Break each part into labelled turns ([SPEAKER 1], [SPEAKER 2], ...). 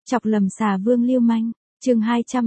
[SPEAKER 1] Chọc lầm xà vương lưu manh. Chương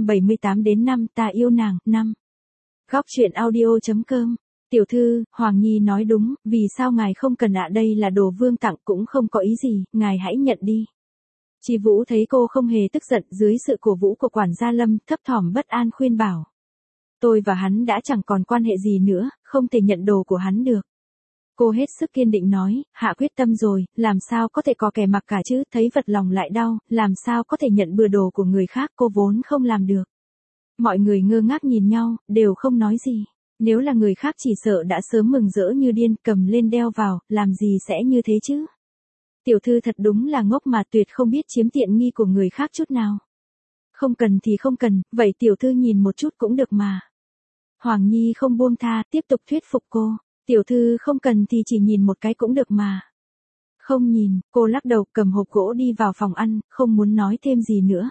[SPEAKER 1] 278 đến 5 ta yêu nàng, 5. Góc truyện audio.com. Tiểu thư, Hoàng Nhi nói đúng, vì sao ngài không cần ạ, đây là đồ vương tặng cũng không có ý gì, ngài hãy nhận đi. Chi Vũ thấy cô không hề tức giận, dưới sự cổ vũ của quản gia Lâm, thấp thỏm bất an khuyên bảo. Tôi và hắn đã chẳng còn quan hệ gì nữa, không thể nhận đồ của hắn được. Cô hết sức kiên định nói, hạ quyết tâm rồi, làm sao có thể có kẻ mặc cả chứ, thấy vật lòng lại đau, làm sao có thể nhận bừa đồ của người khác, cô vốn không làm được. Mọi người ngơ ngác nhìn nhau, đều không nói gì. Nếu là người khác chỉ sợ đã sớm mừng rỡ như điên, cầm lên đeo vào, làm gì sẽ như thế chứ. Tiểu thư thật đúng là ngốc mà, tuyệt không biết chiếm tiện nghi của người khác chút nào. Không cần thì không cần, vậy tiểu thư nhìn một chút cũng được mà. Hoàng Nhi không buông tha, tiếp tục thuyết phục cô. Tiểu thư không cần thì chỉ nhìn một cái cũng được mà. Không nhìn, cô lắc đầu cầm hộp gỗ đi vào phòng ăn, không muốn nói thêm gì nữa.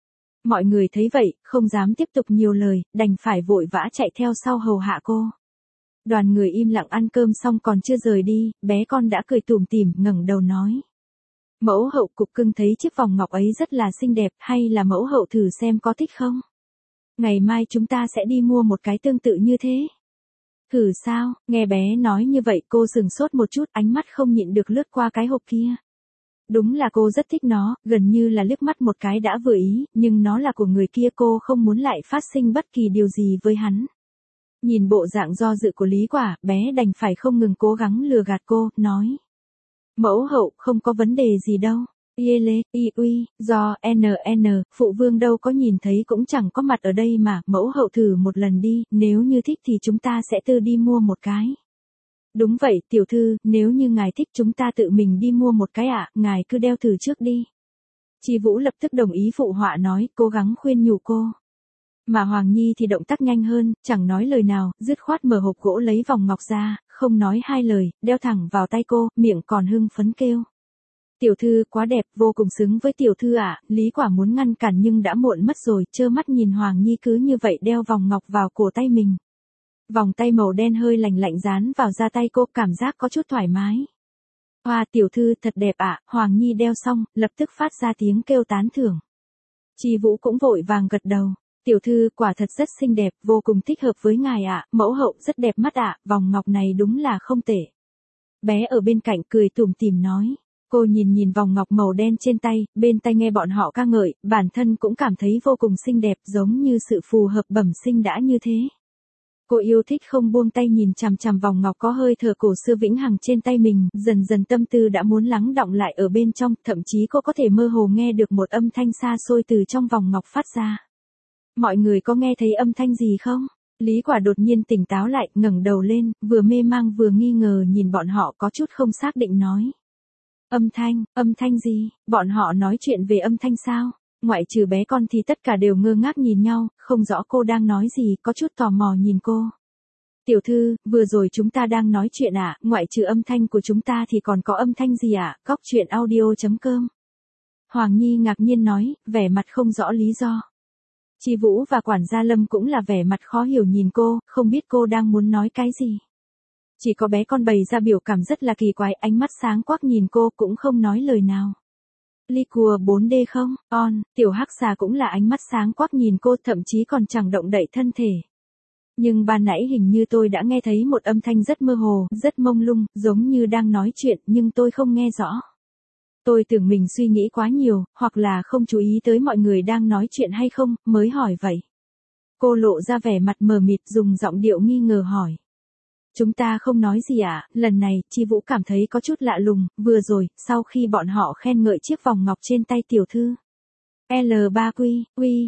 [SPEAKER 1] Mọi người thấy vậy, không dám tiếp tục nhiều lời, đành phải vội vã chạy theo sau hầu hạ cô. Đoàn người im lặng ăn cơm xong còn chưa rời đi, bé con đã cười tủm tỉm ngẩng đầu nói. Mẫu hậu, cục cưng thấy chiếc vòng ngọc ấy rất là xinh đẹp, hay là mẫu hậu thử xem có thích không? Ngày mai chúng ta sẽ đi mua một cái tương tự như thế. Thử sao? Nghe bé nói như vậy cô sửng sốt một chút, ánh mắt không nhịn được lướt qua cái hộp kia. Đúng là cô rất thích nó, gần như là liếc mắt một cái đã vừa ý, nhưng nó là của người kia, cô không muốn lại phát sinh bất kỳ điều gì với hắn. Nhìn bộ dạng do dự của Lý Quả, bé đành phải không ngừng cố gắng lừa gạt cô, nói. Mẫu hậu, không có vấn đề gì đâu. Lê, uy, do, phụ vương đâu có nhìn thấy cũng chẳng có mặt ở đây mà, mẫu hậu thử một lần đi, nếu như thích thì chúng ta sẽ tự đi mua một cái. Đúng vậy, tiểu thư, nếu như ngài thích chúng ta tự mình đi mua một cái ạ, ngài cứ đeo thử trước đi. Chi Vũ lập tức đồng ý phụ họa nói, cố gắng khuyên nhủ cô. Mà Hoàng Nhi thì động tác nhanh hơn, chẳng nói lời nào, dứt khoát mở hộp gỗ lấy vòng ngọc ra, không nói hai lời, đeo thẳng vào tay cô, miệng còn hưng phấn kêu. Tiểu thư quá đẹp, vô cùng xứng với tiểu thư ạ. Lý Quả muốn ngăn cản nhưng đã muộn mất rồi, trơ mắt nhìn Hoàng Nhi cứ như vậy đeo vòng ngọc vào cổ tay mình. Vòng tay màu đen hơi lạnh lạnh dán vào da tay cô, cảm giác có chút thoải mái. Hoa, tiểu thư thật đẹp ạ. Hoàng Nhi đeo xong, lập tức phát ra tiếng kêu tán thưởng. Chi Vũ cũng vội vàng gật đầu. Tiểu thư quả thật rất xinh đẹp, vô cùng thích hợp với ngài ạ, mẫu hậu rất đẹp mắt ạ, vòng ngọc này đúng là không tệ. Bé ở bên cạnh cười tủm tỉm nói. Cô nhìn vòng ngọc màu đen trên tay, bên tai nghe bọn họ ca ngợi, bản thân cũng cảm thấy vô cùng xinh đẹp, giống như sự phù hợp bẩm sinh đã như thế. Cô yêu thích không buông tay nhìn chằm chằm vòng ngọc có hơi thở cổ xưa vĩnh hằng trên tay mình, dần dần tâm tư đã muốn lắng đọng lại ở bên trong, thậm chí cô có thể mơ hồ nghe được một âm thanh xa xôi từ trong vòng ngọc phát ra. Mọi người có nghe thấy âm thanh gì không? Lý Quả đột nhiên tỉnh táo lại, ngẩng đầu lên, vừa mê mang vừa nghi ngờ nhìn bọn họ có chút không xác định nói. Âm thanh gì? Bọn họ nói chuyện về âm thanh sao? Ngoại trừ bé con thì tất cả đều ngơ ngác nhìn nhau, không rõ cô đang nói gì, có chút tò mò nhìn cô. Tiểu thư, vừa rồi chúng ta đang nói chuyện ạ, ngoại trừ âm thanh của chúng ta thì còn có âm thanh gì ạ? Góc truyện audio.com. Hoàng Nhi ngạc nhiên nói, vẻ mặt không rõ lý do. Chi Vũ và quản gia Lâm cũng là vẻ mặt khó hiểu nhìn cô, không biết cô đang muốn nói cái gì. Chỉ có bé con bày ra biểu cảm rất là kỳ quái, ánh mắt sáng quắc nhìn cô cũng không nói lời nào. Liquor 4D không? Tiểu hắc xà cũng là ánh mắt sáng quắc nhìn cô, thậm chí còn chẳng động đậy thân thể. Nhưng ban nãy hình như tôi đã nghe thấy một âm thanh rất mơ hồ, rất mông lung, giống như đang nói chuyện, nhưng tôi không nghe rõ. Tôi tưởng mình suy nghĩ quá nhiều, hoặc là không chú ý tới mọi người đang nói chuyện hay không, mới hỏi vậy. Cô lộ ra vẻ mặt mờ mịt, dùng giọng điệu nghi ngờ hỏi. Chúng ta không nói gì ạ, lần này, Chi Vũ cảm thấy có chút lạ lùng, vừa rồi, sau khi bọn họ khen ngợi chiếc vòng ngọc trên tay tiểu thư. L3Q,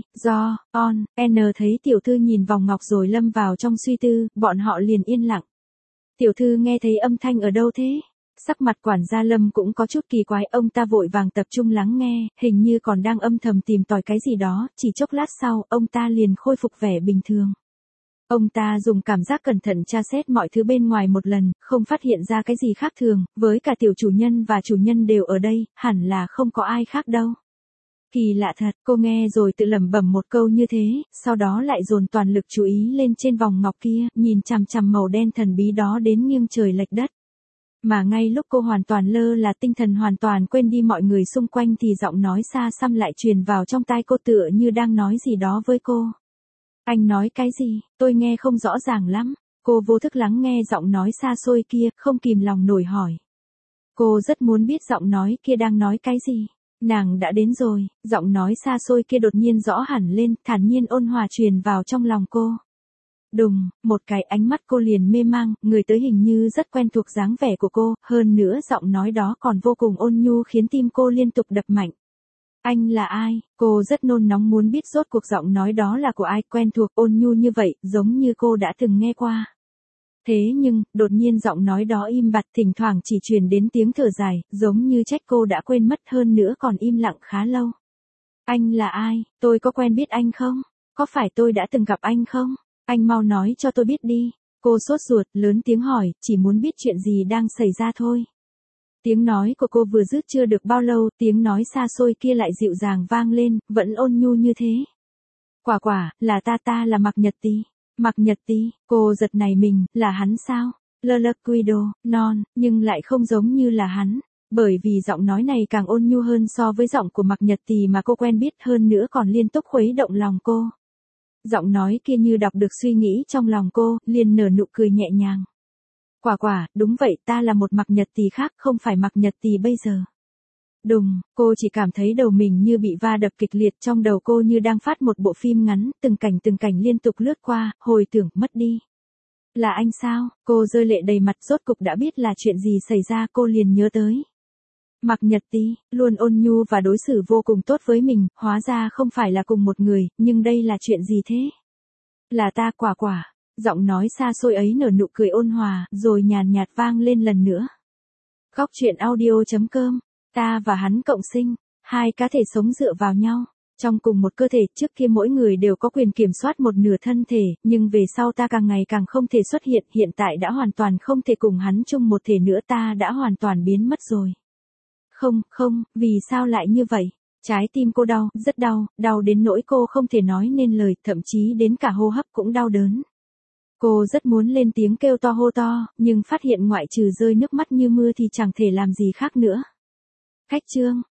[SPEAKER 1] N thấy tiểu thư nhìn vòng ngọc rồi lâm vào trong suy tư, bọn họ liền yên lặng. Tiểu thư nghe thấy âm thanh ở đâu thế? Sắc mặt quản gia Lâm cũng có chút kỳ quái, ông ta vội vàng tập trung lắng nghe, hình như còn đang âm thầm tìm tòi cái gì đó, chỉ chốc lát sau, ông ta liền khôi phục vẻ bình thường. Ông ta dùng cảm giác cẩn thận tra xét mọi thứ bên ngoài một lần, không phát hiện ra cái gì khác thường, với cả tiểu chủ nhân và chủ nhân đều ở đây, hẳn là không có ai khác đâu. Kỳ lạ thật, cô nghe rồi tự lẩm bẩm một câu như thế, sau đó lại dồn toàn lực chú ý lên trên vòng ngọc kia, nhìn chằm chằm màu đen thần bí đó đến nghiêng trời lệch đất. Mà ngay lúc cô hoàn toàn lơ là tinh thần hoàn toàn quên đi mọi người xung quanh thì giọng nói xa xăm lại truyền vào trong tai cô tựa như đang nói gì đó với cô. Anh nói cái gì, tôi nghe không rõ ràng lắm. Cô vô thức lắng nghe giọng nói xa xôi kia, không kìm lòng nổi hỏi. Cô rất muốn biết giọng nói kia đang nói cái gì. Nàng đã đến rồi, giọng nói xa xôi kia đột nhiên rõ hẳn lên, thản nhiên ôn hòa truyền vào trong lòng cô. Đùng, một cái ánh mắt cô liền mê mang, người tới hình như rất quen thuộc dáng vẻ của cô, hơn nữa giọng nói đó còn vô cùng ôn nhu khiến tim cô liên tục đập mạnh. Anh là ai? Cô rất nôn nóng muốn biết rốt cuộc giọng nói đó là của ai, quen thuộc ôn nhu như vậy, giống như cô đã từng nghe qua. Thế nhưng, đột nhiên giọng nói đó im bặt, thỉnh thoảng chỉ truyền đến tiếng thở dài, giống như trách cô đã quên mất, hơn nữa còn im lặng khá lâu. Anh là ai? Tôi có quen biết anh không? Có phải tôi đã từng gặp anh không? Anh mau nói cho tôi biết đi. Cô sốt ruột, lớn tiếng hỏi, chỉ muốn biết chuyện gì đang xảy ra thôi. Tiếng nói của cô vừa dứt chưa được bao lâu, tiếng nói xa xôi kia lại dịu dàng vang lên, vẫn ôn nhu như thế. Quả, là ta là Mạc Nhật Tì. Mạc Nhật Tì, cô giật nảy mình, là hắn sao? Lalaquido, non, nhưng lại không giống như là hắn. Bởi vì giọng nói này càng ôn nhu hơn so với giọng của Mạc Nhật Tì mà cô quen biết, hơn nữa còn liên tục khuấy động lòng cô. Giọng nói kia như đọc được suy nghĩ trong lòng cô, liền nở nụ cười nhẹ nhàng. Quả, đúng vậy, ta là một Mạc Nhật Tì khác, không phải Mạc Nhật Tì bây giờ. Đùng, cô chỉ cảm thấy đầu mình như bị va đập kịch liệt, trong đầu cô như đang phát một bộ phim ngắn, từng cảnh liên tục lướt qua, hồi tưởng, mất đi. Là anh sao? Cô rơi lệ đầy mặt, rốt cục đã biết là chuyện gì xảy ra, cô liền nhớ tới. Mạc Nhật Tì, luôn ôn nhu và đối xử vô cùng tốt với mình, hóa ra không phải là cùng một người, nhưng đây là chuyện gì thế? Là ta, quả. Giọng nói xa xôi ấy nở nụ cười ôn hòa, rồi nhàn nhạt vang lên lần nữa. Góc truyện audio.com, ta và hắn cộng sinh, hai cá thể sống dựa vào nhau. Trong cùng một cơ thể, trước kia mỗi người đều có quyền kiểm soát một nửa thân thể, nhưng về sau ta càng ngày càng không thể xuất hiện tại đã hoàn toàn không thể cùng hắn chung một thể nữa, ta đã hoàn toàn biến mất rồi. Không, vì sao lại như vậy? Trái tim cô đau, rất đau đến nỗi cô không thể nói nên lời, thậm chí đến cả hô hấp cũng đau đớn. Cô rất muốn lên tiếng kêu to hô to, nhưng phát hiện ngoại trừ rơi nước mắt như mưa thì chẳng thể làm gì khác nữa. Khách trương,